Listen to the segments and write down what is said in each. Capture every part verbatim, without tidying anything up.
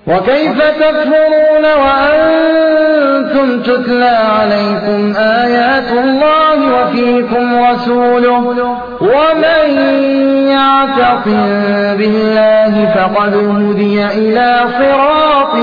وكيف تكفرون وأنتم تتلى عليكم آيات الله وفيكم رسوله ومن يعتصم بالله فقد هدي إلى صراط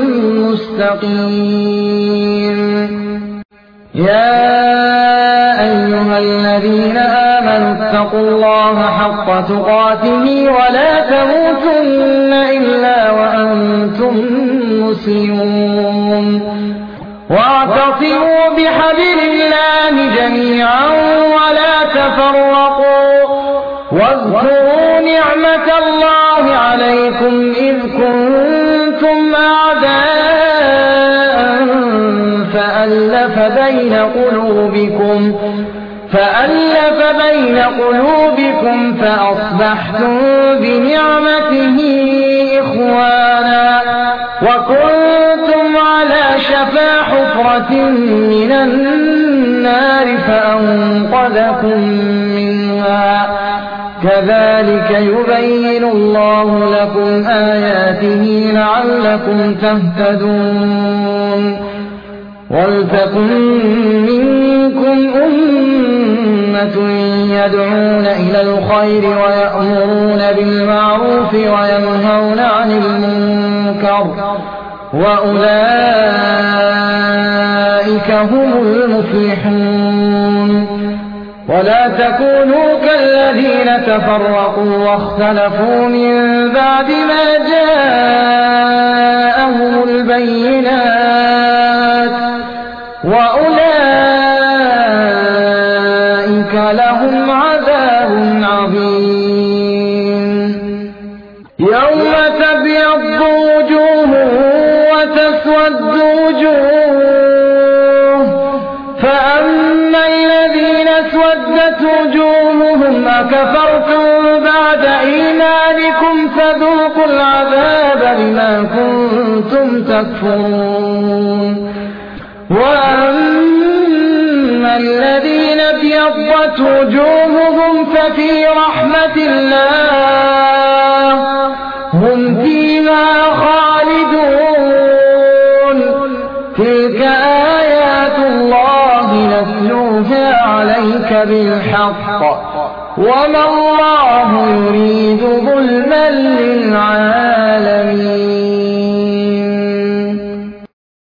مستقيم. يا أيها الذين آمنوا اتقوا الله حق تقاته ولا تموتن إلا وأنتم مسلمون. واعتصموا بحبل الله جميعا ولا تفرقوا واذكروا نعمة الله عليكم إذ كنتم أعداء فألف بين قلوبكم فألف بين قلوبكم فأصبحتم بنعمته إخوانا وكنتم على شفا حفرة من النار فأنقذكم منها. كذلك يبين الله لكم آياته لعلكم تهتدون. ولتكن منكم أمة يدعون إلى الخير ويأمرون بالمعروف وينهون عن المنكر وأولئك هم المفلحون. ولا تكونوا كالذين تفرقوا واختلفوا من بعد ما جاءهم البينات وأولئك لهم عذاب عظيم. يوم تبيض وجوه وتسود وجوه فأما الذين اسودت وجوههم أكفرتم بعد إيمانكم فذوقوا العذاب بما كنتم تكفرون. وأما الذين ابيضت وجوههم ففي رحمة الله هم فيها خالدون. تلك آيات الله نتلوها عليك بالحق وما الله يريد ظلما للعالمين.